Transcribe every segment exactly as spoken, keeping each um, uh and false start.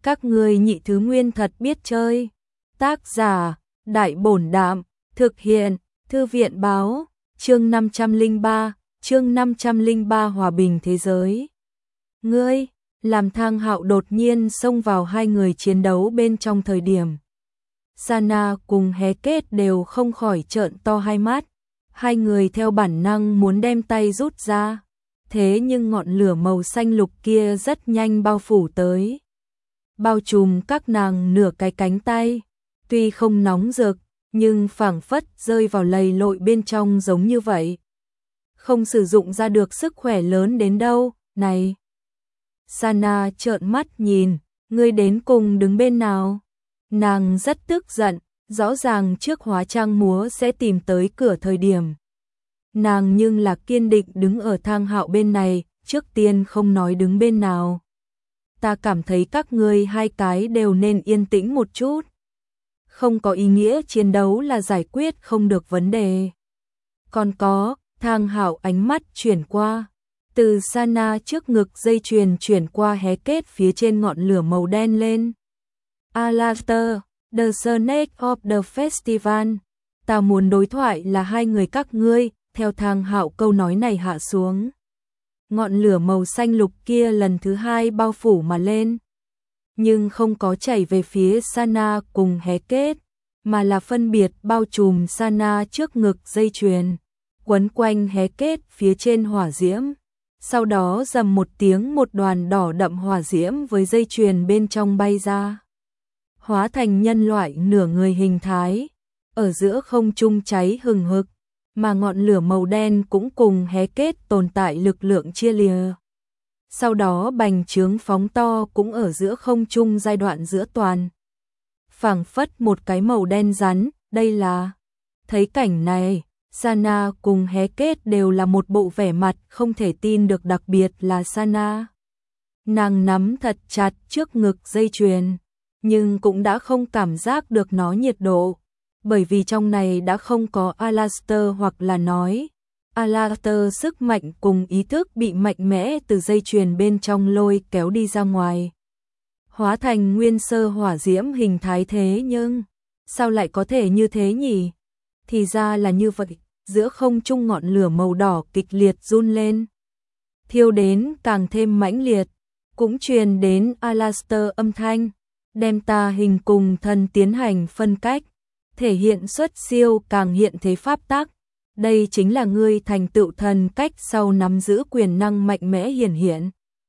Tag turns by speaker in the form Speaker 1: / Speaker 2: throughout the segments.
Speaker 1: Các ngươi nhị thứ nguyên thật biết chơi. Tác giả, Đại Bổn Đạm, thực hiện, Thư viện Báo, chương năm trăm lẻ ba, chương năm trăm lẻ ba Hòa bình thế giới. Ngươi, làm Thang Hạo đột nhiên xông vào hai người chiến đấu bên trong thời điểm. Sana cùng Hé Kết đều không khỏi trợn to hai mắt, hai người theo bản năng muốn đem tay rút ra, thế nhưng ngọn lửa màu xanh lục kia rất nhanh bao phủ tới, bao trùm các nàng nửa cái cánh tay, tuy không nóng rực, nhưng phảng phất rơi vào lầy lội bên trong giống như vậy. Không sử dụng ra được sức khỏe lớn đến đâu, này. Sana trợn mắt nhìn, ngươi đến cùng đứng bên nào? Nàng rất tức giận, rõ ràng trước hóa trang múa sẽ tìm tới cửa thời điểm. Nàng nhưng là kiên định đứng ở Thang Hạo bên này, trước tiên không nói đứng bên nào. Ta cảm thấy các ngươi hai cái đều nên yên tĩnh một chút. Không có ý nghĩa chiến đấu là giải quyết không được vấn đề. Còn có, Thang Hạo ánh mắt chuyển qua, từ Sana trước ngực dây chuyền chuyển qua Hé Kết phía trên ngọn lửa màu đen lên. Alastair, the Snake of the Festival. Ta muốn đối thoại là hai người các ngươi, theo Thang Hạo câu nói này hạ xuống. Ngọn lửa màu xanh lục kia lần thứ hai bao phủ mà lên. Nhưng không có chảy về phía Sana cùng Hé Kết, mà là phân biệt bao trùm Sana trước ngực dây chuyền, quấn quanh Hé Kết phía trên hỏa diễm. Sau đó rầm một tiếng, một đoàn đỏ đậm hỏa diễm với dây chuyền bên trong bay ra, hóa thành nhân loại nửa người hình thái, ở giữa không trung cháy hừng hực, mà ngọn lửa màu đen cũng cùng Hé Kết tồn tại lực lượng chia lìa. Sau đó bành trướng phóng to cũng ở giữa không trung giai đoạn giữa toàn. Phảng phất một cái màu đen rắn, đây là. Thấy cảnh này, Sana cùng Hé Kết đều là một bộ vẻ mặt không thể tin được, đặc biệt là Sana. Nàng nắm thật chặt trước ngực dây chuyền, nhưng cũng đã không cảm giác được nó nhiệt độ, bởi vì trong này đã không có Alastair, hoặc là nói Alastair sức mạnh cùng ý thức bị mạnh mẽ từ dây chuyền bên trong lôi kéo đi ra ngoài, hóa thành nguyên sơ hỏa diễm hình thái. Thế nhưng sao lại có thể như thế nhỉ? Thì ra là như vậy. Giữa không trung ngọn lửa màu đỏ kịch liệt run lên, thiêu đến càng thêm mãnh liệt, cũng truyền đến Alastair âm thanh, đem ta hình cùng thân tiến hành phân cách, thể hiện xuất siêu càng hiện thế pháp tắc. Đây chính là ngươi thành tựu thần cách sau nắm giữ quyền năng mạnh mẽ hiển hiện.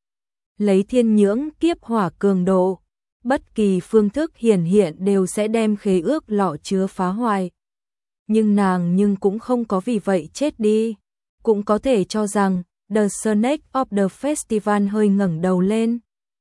Speaker 1: Lấy thiên nhưỡng kiếp hỏa cường độ, bất kỳ phương thức hiển hiện đều sẽ đem khế ước lọ chứa phá hoại. Nhưng nàng nhưng cũng không có vì vậy chết đi. Cũng có thể cho rằng The Snake of the Festival hơi ngẩng đầu lên,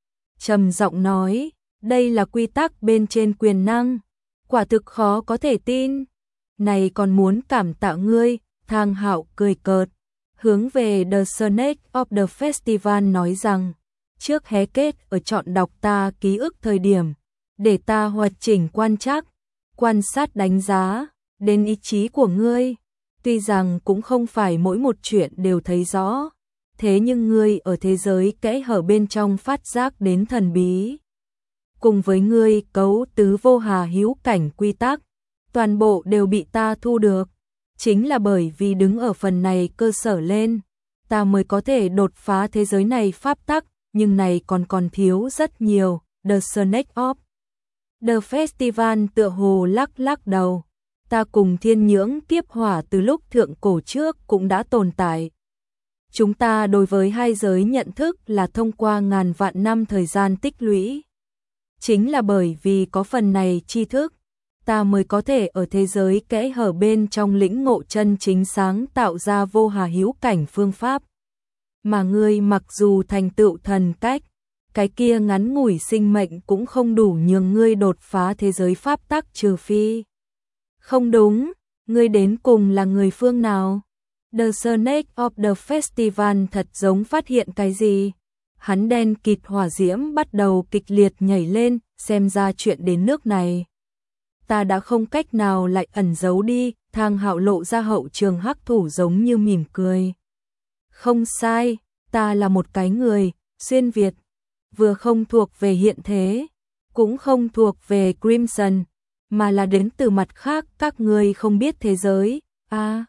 Speaker 1: trầm giọng nói, đây là quy tắc bên trên quyền năng, quả thực khó có thể tin. Này còn muốn cảm tạ ngươi. Thang Hạo cười cợt, hướng về The Snake of the Festival nói rằng, trước Hé Kết ở chọn đọc ta ký ức thời điểm, để ta hoạt chỉnh quan trắc, quan sát đánh giá đến ý chí của ngươi. Tuy rằng cũng không phải mỗi một chuyện đều thấy rõ, thế nhưng ngươi ở thế giới kẽ hở bên trong phát giác đến thần bí. Cùng với ngươi cấu tứ vô hà hữu cảnh quy tắc, toàn bộ đều bị ta thu được. Chính là bởi vì đứng ở phần này cơ sở lên, ta mới có thể đột phá thế giới này pháp tắc, nhưng này còn còn thiếu rất nhiều. The Snake of the Festival tựa hồ lắc lắc đầu. Ta cùng thiên nhưỡng kiếp hỏa từ lúc thượng cổ trước cũng đã tồn tại. Chúng ta đối với hai giới nhận thức là thông qua ngàn vạn năm thời gian tích lũy. Chính là bởi vì có phần này tri thức, ta mới có thể ở thế giới kẽ hở bên trong lĩnh ngộ chân chính sáng tạo ra vô hà hữu cảnh phương pháp. Mà ngươi mặc dù thành tựu thần cách, cái kia ngắn ngủi sinh mệnh cũng không đủ nhường ngươi đột phá thế giới pháp tắc, trừ phi. Không đúng, ngươi đến cùng là người phương nào? The Snake of the Festival thật giống phát hiện cái gì. Hắn đen kịt hỏa diễm bắt đầu kịch liệt nhảy lên, xem ra chuyện đến nước này. Ta đã không cách nào lại ẩn giấu đi. Thang Hạo lộ ra hậu trường hắc thủ giống như mỉm cười. Không sai, ta là một cái người xuyên Việt, vừa không thuộc về hiện thế, cũng không thuộc về Crimson, mà là đến từ mặt khác, các ngươi không biết thế giới. A. À,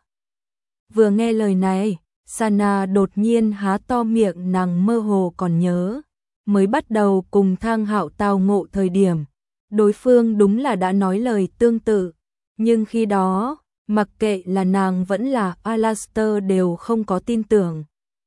Speaker 1: vừa nghe lời này, Sana đột nhiên há to miệng, nàng mơ hồ còn nhớ, mới bắt đầu cùng Thang Hạo tao ngộ thời điểm, đối phương đúng là đã nói lời tương tự, nhưng khi đó, mặc kệ là nàng vẫn là Alastair đều không có tin tưởng.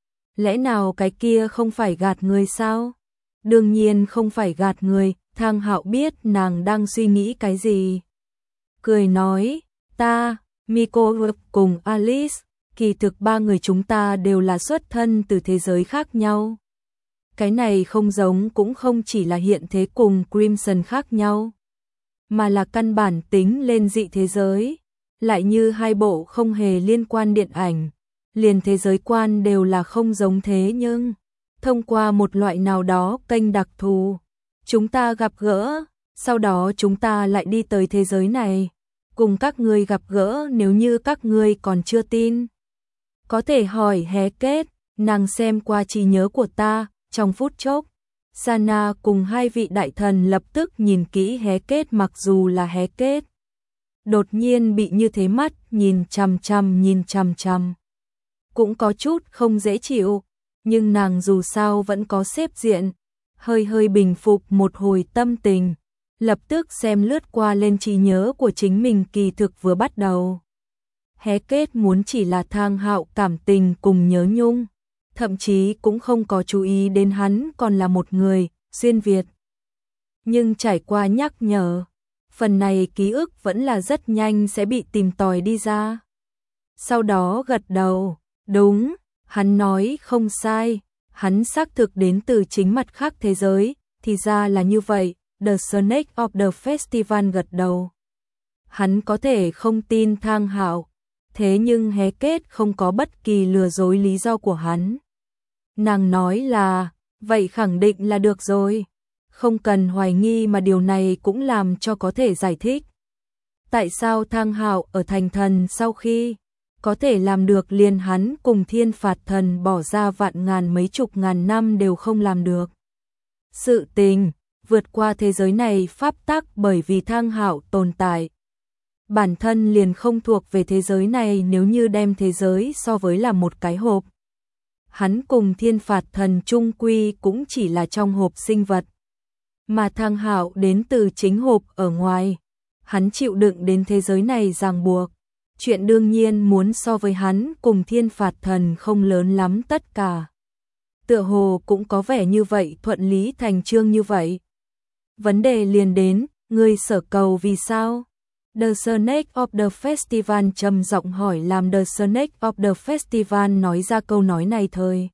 Speaker 1: Lẽ nào cái kia không phải gạt người sao? Đương nhiên không phải gạt người, Thang Hạo biết nàng đang suy nghĩ cái gì. Cười nói, ta, Miko cùng Alice, kỳ thực ba người chúng ta đều là xuất thân từ thế giới khác nhau. Cái này không giống cũng không chỉ là hiện thế cùng Crimson khác nhau, mà là căn bản tính lên dị thế giới, lại như hai bộ không hề liên quan điện ảnh, liền thế giới quan đều là không giống thế nhưng, thông qua một loại nào đó kênh đặc thù, chúng ta gặp gỡ, sau đó chúng ta lại đi tới thế giới này, cùng các ngươi gặp gỡ. Nếu như các ngươi còn chưa tin, có thể hỏi Hé Kết, nàng xem qua trí nhớ của ta. Trong phút chốc, Sana cùng hai vị đại thần lập tức nhìn kỹ Hé Kết, mặc dù là Hé Kết đột nhiên bị như thế mắt nhìn chằm chằm nhìn chằm chằm, cũng có chút không dễ chịu, nhưng nàng dù sao vẫn có xếp diện, hơi hơi bình phục một hồi tâm tình, lập tức xem lướt qua lên trí nhớ của chính mình. Kỳ thực vừa bắt đầu, Hé Kết muốn chỉ là Thang Hạo cảm tình cùng nhớ nhung, thậm chí cũng không có chú ý đến hắn còn là một người xuyên Việt. Nhưng trải qua nhắc nhở, phần này ký ức vẫn là rất nhanh sẽ bị tìm tòi đi ra. Sau đó gật đầu, đúng, hắn nói không sai, hắn xác thực đến từ chính mặt khác thế giới, thì ra là như vậy. The Snake of the Festival gật đầu. Hắn có thể không tin Thang Hạo, thế nhưng Hé Kết không có bất kỳ lừa dối lý do của hắn. Nàng nói là, vậy khẳng định là được rồi, không cần hoài nghi, mà điều này cũng làm cho có thể giải thích. Tại sao Thang Hạo ở thành thần sau khi có thể làm được liền hắn cùng Thiên Phạt Thần bỏ ra vạn ngàn mấy chục ngàn năm đều không làm được. Sự tình vượt qua thế giới này pháp tắc, bởi vì Thang Hạo tồn tại bản thân liền không thuộc về thế giới này. Nếu như đem thế giới so với là một cái hộp, hắn cùng Thiên Phạt Thần chung quy cũng chỉ là trong hộp sinh vật, mà Thang Hạo đến từ chính hộp ở ngoài, hắn chịu đựng đến thế giới này ràng buộc, chuyện đương nhiên muốn so với hắn cùng Thiên Phạt Thần không lớn lắm. Tất cả tựa hồ cũng có vẻ như vậy, thuận lý thành chương như vậy. Vấn đề liền đến, ngươi sở cầu vì sao? The Snake of the Festival trầm giọng hỏi, làm The Snake of the Festival nói ra câu nói này thời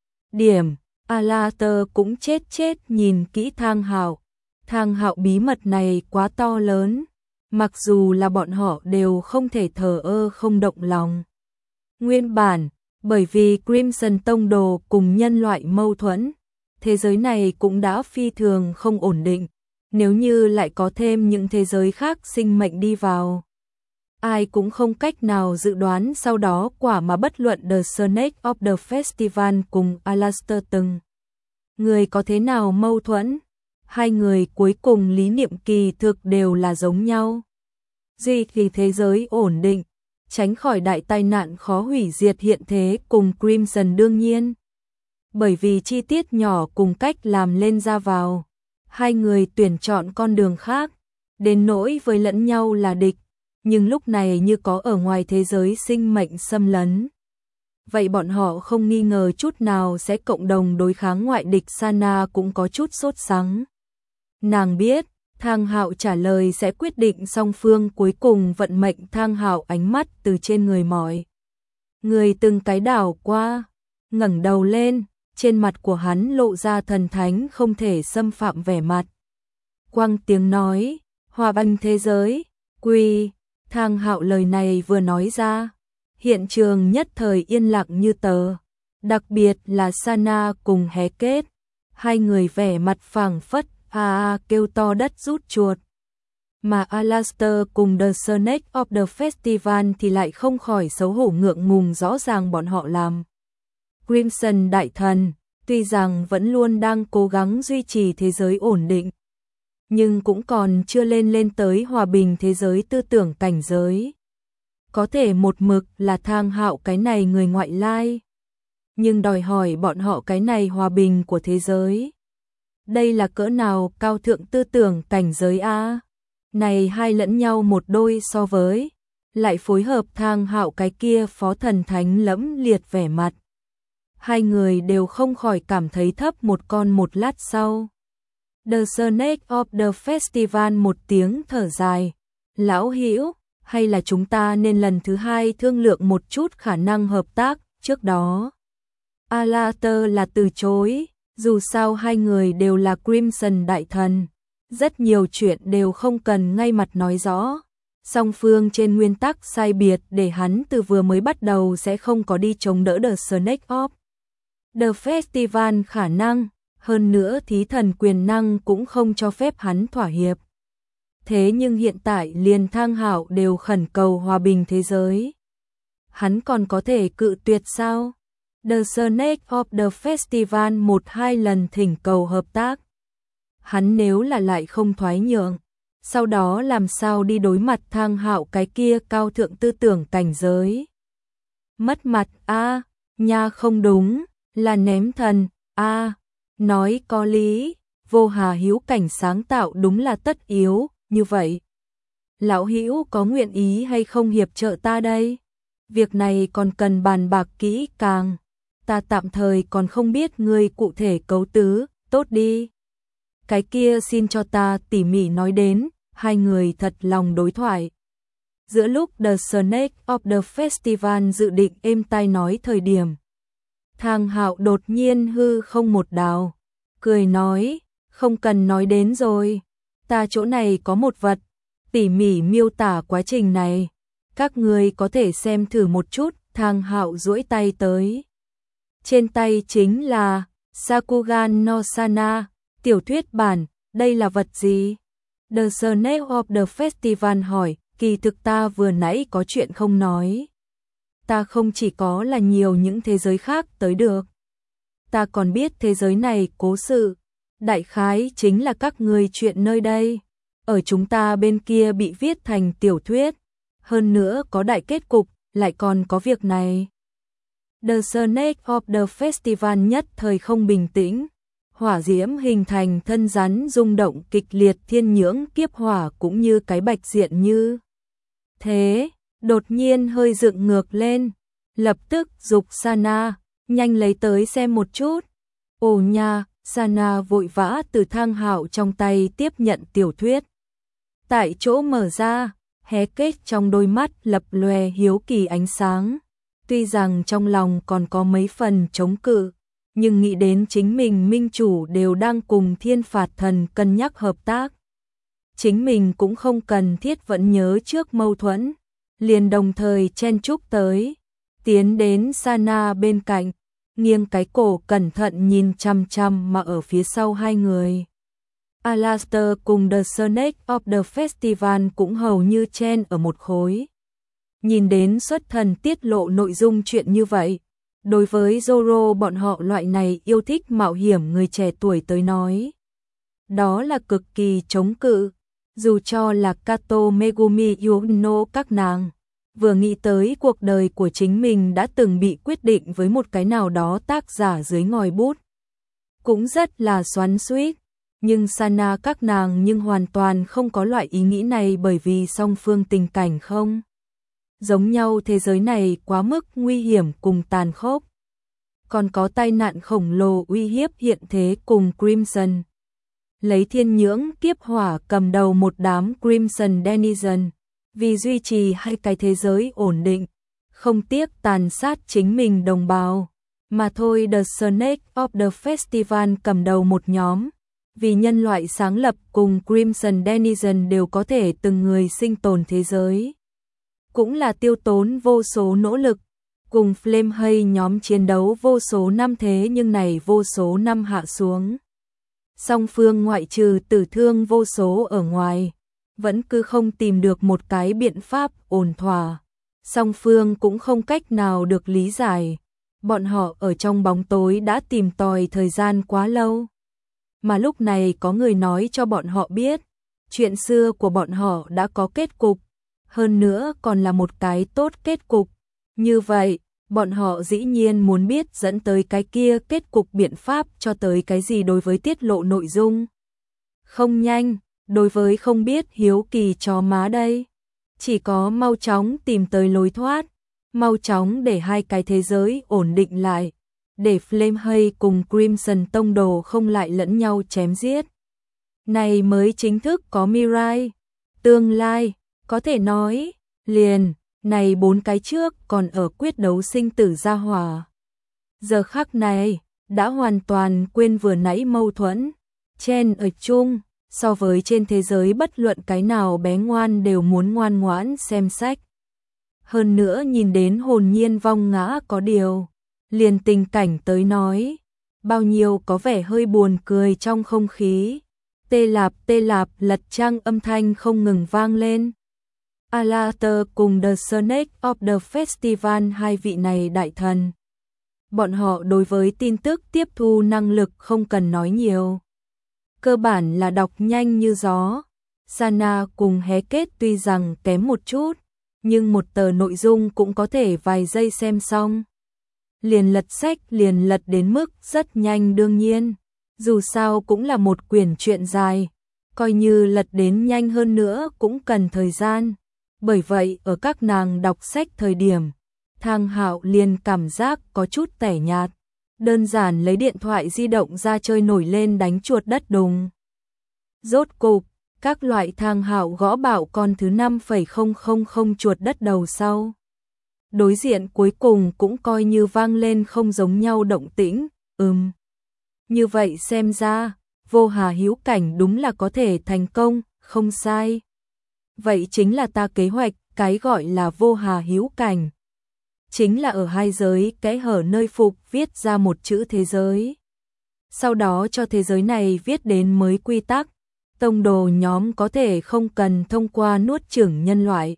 Speaker 1: điểm, Alastair cũng chết chết nhìn kỹ Thang Hạo. Thang Hạo bí mật này quá to lớn, mặc dù là bọn họ đều không thể thờ ơ không động lòng. Nguyên bản, bởi vì Crimson Tông đồ cùng nhân loại mâu thuẫn, thế giới này cũng đã phi thường không ổn định. Nếu như lại có thêm những thế giới khác sinh mệnh đi vào, ai cũng không cách nào dự đoán sau đó quả mà bất luận The Snake of the Festival cùng Alastair từng người có thế nào mâu thuẫn, hai người cuối cùng lý niệm kỳ thực đều là giống nhau. Duy thì thế giới ổn định, tránh khỏi đại tai nạn khó hủy diệt hiện thế cùng Crimson. Đương nhiên, bởi vì chi tiết nhỏ cùng cách làm lên ra vào, hai người tuyển chọn con đường khác, đến nỗi với lẫn nhau là địch, nhưng lúc này như có ở ngoài thế giới sinh mệnh xâm lấn. Vậy bọn họ không nghi ngờ chút nào sẽ cộng đồng đối kháng ngoại địch. Sana cũng có chút sốt sắng. Nàng biết, Thang Hạo trả lời sẽ quyết định song phương cuối cùng vận mệnh. Thang Hạo ánh mắt từ trên người mọi người từng cái đảo qua, ngẩng đầu lên, trên mặt của hắn lộ ra thần thánh không thể xâm phạm vẻ mặt. Quang tiếng nói, hòa bình thế giới, quy. Thang Hạo lời này vừa nói ra, hiện trường nhất thời yên lặng như tờ, đặc biệt là Sana cùng Hé Kết, hai người vẻ mặt phảng phất a a kêu to đất rút chuột. Mà Alastair cùng The Snake of the Festival thì lại không khỏi xấu hổ ngượng ngùng. Rõ ràng bọn họ làm Crimson đại thần, tuy rằng vẫn luôn đang cố gắng duy trì thế giới ổn định, nhưng cũng còn chưa lên lên tới hòa bình thế giới tư tưởng cảnh giới. Có thể một mực là Thang Hạo cái này người ngoại lai, nhưng đòi hỏi bọn họ cái này hòa bình của thế giới. Đây là cỡ nào cao thượng tư tưởng cảnh giới a? Này hai lẫn nhau một đôi so với, lại phối hợp Thang Hạo cái kia phó thần thánh lẫm liệt vẻ mặt. Hai người đều không khỏi cảm thấy thấp một con một lát sau. The Snake of the Festival một tiếng thở dài. Lão Hữu, hay là chúng ta nên lần thứ hai thương lượng một chút khả năng hợp tác, trước đó. Alastair là từ chối, dù sao hai người đều là Crimson đại thần. Rất nhiều chuyện đều không cần ngay mặt nói rõ. Song phương trên nguyên tắc sai biệt để hắn từ vừa mới bắt đầu sẽ không có đi chống đỡ The Snake of The Festival khả năng, hơn nữa thí thần quyền năng cũng không cho phép hắn thỏa hiệp. Thế nhưng hiện tại liền Thang Hạo đều khẩn cầu hòa bình thế giới. Hắn còn có thể cự tuyệt sao? The Snake of the Festival một hai lần thỉnh cầu hợp tác. Hắn nếu là lại không thoái nhượng, sau đó làm sao đi đối mặt Thang Hạo cái kia cao thượng tư tưởng cảnh giới. Mất mặt a, à, nha không đúng, là ném thần a, à, nói có lý, vô hà hiếu cảnh sáng tạo đúng là tất yếu, như vậy. Lão Hữu có nguyện ý hay không hiệp trợ ta đây? Việc này còn cần bàn bạc kỹ càng, ta tạm thời còn không biết ngươi cụ thể cấu tứ, tốt đi. Cái kia xin cho ta tỉ mỉ nói đến, hai người thật lòng đối thoại. Giữa lúc The Snake of the Festival dự định êm tai nói thời điểm, Thang Hạo đột nhiên hư không một đào, cười nói, không cần nói đến rồi, ta chỗ này có một vật, tỉ mỉ miêu tả quá trình này, các người có thể xem thử một chút. Thang Hạo duỗi tay tới. Trên tay chính là Sakugan no Sana, tiểu thuyết bản, đây là vật gì? The Snake of the Festival hỏi, kỳ thực ta vừa nãy có chuyện không nói. Ta không chỉ có là nhiều những thế giới khác tới được. Ta còn biết thế giới này cố sự, đại khái chính là các người chuyện nơi đây. Ở chúng ta bên kia bị viết thành tiểu thuyết, hơn nữa có đại kết cục, lại còn có việc này. The Snake of the Festival nhất thời không bình tĩnh. Hỏa diễm hình thành thân rắn rung động kịch liệt, thiên nhưỡng kiếp hỏa cũng như cái bạch diện như thế, đột nhiên hơi dựng ngược lên, lập tức dục Sana, nhanh lấy tới xem một chút. Ồ nha, Sana vội vã từ Thang Hạo trong tay tiếp nhận tiểu thuyết. Tại chỗ mở ra, hé kết trong đôi mắt lập lòe hiếu kỳ ánh sáng. Tuy rằng trong lòng còn có mấy phần chống cự, nhưng nghĩ đến chính mình minh chủ đều đang cùng Thiên Phạt Thần cân nhắc hợp tác. Chính mình cũng không cần thiết vẫn nhớ trước mâu thuẫn, liền đồng thời chen chúc tới, tiến đến Sana bên cạnh, nghiêng cái cổ cẩn thận nhìn chăm chăm mà ở phía sau hai người. Alastair cùng The Snake of the Festival cũng hầu như chen ở một khối. Nhìn đến xuất thần tiết lộ nội dung chuyện như vậy, đối với Zoro bọn họ loại này yêu thích mạo hiểm người trẻ tuổi tới nói, đó là cực kỳ chống cự. Dù cho là Kato Megumi Yuno các nàng, vừa nghĩ tới cuộc đời của chính mình đã từng bị quyết định với một cái nào đó tác giả dưới ngòi bút, cũng rất là xoắn xuýt. Nhưng Sana các nàng nhưng hoàn toàn không có loại ý nghĩ này, bởi vì song phương tình cảnh không giống nhau, thế giới này quá mức nguy hiểm cùng tàn khốc. Còn có tai nạn khổng lồ uy hiếp hiện thế cùng Crimson. Lấy thiên nhưỡng kiếp hỏa cầm đầu một đám Crimson Denizen, vì duy trì hai cái thế giới ổn định, không tiếc tàn sát chính mình đồng bào. Mà thôi, The Snake of the Festival cầm đầu một nhóm, vì nhân loại sáng lập cùng Crimson Denizen đều có thể từng người sinh tồn thế giới, cũng là tiêu tốn vô số nỗ lực, cùng Flame Hay nhóm chiến đấu vô số năm, thế nhưng này vô số năm hạ xuống. Song phương ngoại trừ tử thương vô số ở ngoài, vẫn cứ không tìm được một cái biện pháp ổn thỏa. Song phương cũng không cách nào được lý giải. Bọn họ ở trong bóng tối đã tìm tòi thời gian quá lâu. mà lúc này có người nói cho bọn họ biết, chuyện xưa của bọn họ đã có kết cục, hơn nữa còn là một cái tốt kết cục. Như vậy, bọn họ dĩ nhiên muốn biết dẫn tới cái kia kết cục biện pháp cho tới cái gì đối với tiết lộ nội dung. Không nhanh, đối với không biết hiếu kỳ chó má đây. Chỉ có mau chóng tìm tới lối thoát, mau chóng để hai cái thế giới ổn định lại, để Flamehay cùng Crimson Tông Đồ không lại lẫn nhau chém giết. Này mới chính thức có Mirai. Tương lai, có thể nói, liền, này bốn cái trước còn ở quyết đấu sinh tử gia hỏa. Giờ khắc này, đã hoàn toàn quên vừa nãy mâu thuẫn. Chen ở chung, so với trên thế giới bất luận cái nào bé ngoan đều muốn ngoan ngoãn xem sách. Hơn nữa nhìn đến hồn nhiên vong ngã có điều. Liền tình cảnh tới nói, bao nhiêu có vẻ hơi buồn cười trong không khí. Tê lạp tê lạp lật trang âm thanh không ngừng vang lên. Alastair cùng The Snake of the Festival, hai vị này đại thần. Bọn họ đối với tin tức tiếp thu năng lực không cần nói nhiều. Cơ bản là đọc nhanh như gió. Sana cùng hé kết tuy rằng kém một chút, nhưng một tờ nội dung cũng có thể vài giây xem xong. Liền lật sách liền lật đến mức rất nhanh đương nhiên. Dù sao cũng là một quyển truyện dài, coi như lật đến nhanh hơn nữa cũng cần thời gian. Bởi vậy ở các nàng đọc sách thời điểm, Thang Hạo liền cảm giác có chút tẻ nhạt. Đơn giản lấy điện thoại di động ra chơi nổi lên đánh chuột đất đùng. Rốt cục, các loại Thang Hạo gõ bảo con thứ năm phẩy không không không chuột đất đầu sau. Đối diện cuối cùng cũng coi như vang lên không giống nhau động tĩnh, ừm. Như vậy xem ra, vô hà hiếu cảnh đúng là có thể thành công, không sai. Vậy chính là ta kế hoạch, cái gọi là vô hà hiếu cảnh. Chính là ở hai giới kẽ hở nơi phục viết ra một chữ thế giới. Sau đó cho thế giới này viết đến mới quy tắc. Tông đồ nhóm có thể không cần thông qua nuốt chửng nhân loại.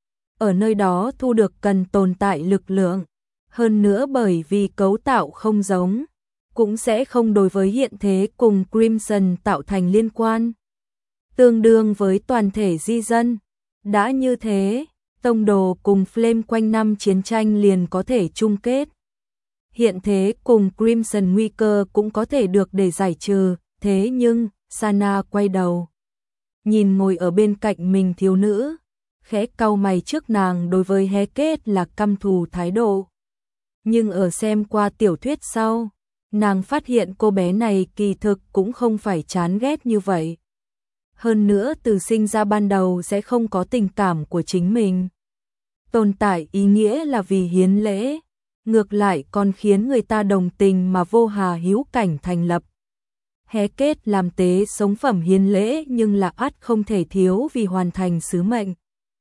Speaker 1: Ở nơi đó thu được cần tồn tại lực lượng. Hơn nữa bởi vì cấu tạo không giống, cũng sẽ không đối với hiện thế cùng Crimson tạo thành liên quan. Tương đương với toàn thể di dân. Đã như thế, Tông đồ cùng Flame quanh năm chiến tranh liền có thể chung kết. Hiện thế cùng Crimson nguy cơ cũng có thể được để giải trừ, thế nhưng, Sana quay đầu. Nhìn ngồi ở bên cạnh mình thiếu nữ, khẽ cau mày trước nàng đối với hé kết là căm thù thái độ. Nhưng ở xem qua tiểu thuyết sau, nàng phát hiện cô bé này kỳ thực cũng không phải chán ghét như vậy. Hơn nữa từ sinh ra ban đầu sẽ không có tình cảm của chính mình. Tồn tại ý nghĩa là vì hiến lễ, ngược lại còn khiến người ta đồng tình mà vô hà hiếu cảnh thành lập. Hé kết làm tế sống phẩm hiến lễ nhưng là ắt không thể thiếu vì hoàn thành sứ mệnh.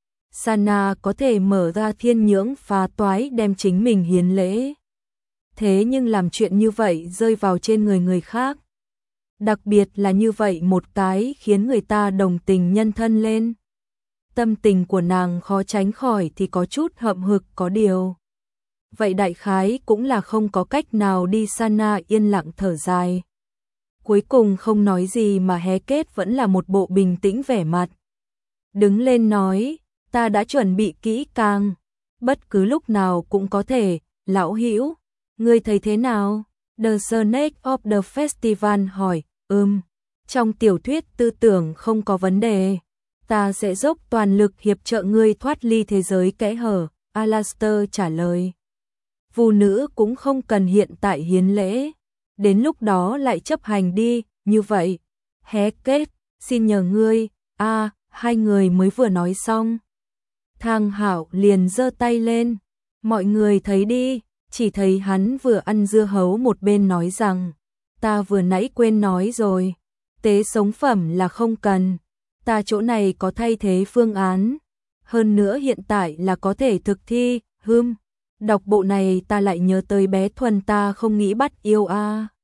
Speaker 1: Sana có thể mở ra thiên nhưỡng phá toái đem chính mình hiến lễ. Thế nhưng làm chuyện như vậy rơi vào trên người người khác. Đặc biệt là như vậy một cái khiến người ta đồng tình nhân thân lên. Tâm tình của nàng khó tránh khỏi thì có chút hậm hực có điều. Vậy đại khái cũng là không có cách nào đi. Sana yên lặng thở dài. Cuối cùng không nói gì mà hé kết vẫn là một bộ bình tĩnh vẻ mặt. Đứng lên nói, ta đã chuẩn bị kỹ càng. Bất cứ lúc nào cũng có thể, lão hữu, ngươi thấy thế nào? The Snake of the Festival hỏi, ừm, trong tiểu thuyết tư tưởng không có vấn đề. Ta sẽ dốc toàn lực hiệp trợ ngươi thoát ly thế giới kẽ hở, Alastair trả lời. Vu nữ cũng không cần hiện tại hiến lễ. Đến lúc đó lại chấp hành đi, như vậy. Hé kết, xin nhờ ngươi, a à, hai người mới vừa nói xong. Thang Hạo liền giơ tay lên. Mọi người thấy đi, chỉ thấy hắn vừa ăn dưa hấu một bên nói rằng, ta vừa nãy quên nói rồi, tế sống phẩm là không cần. Ta chỗ này có thay thế phương án. Hơn nữa hiện tại là có thể thực thi, hưm. Đọc bộ này ta lại nhớ tới bé Thuần ta không nghĩ bắt yêu a.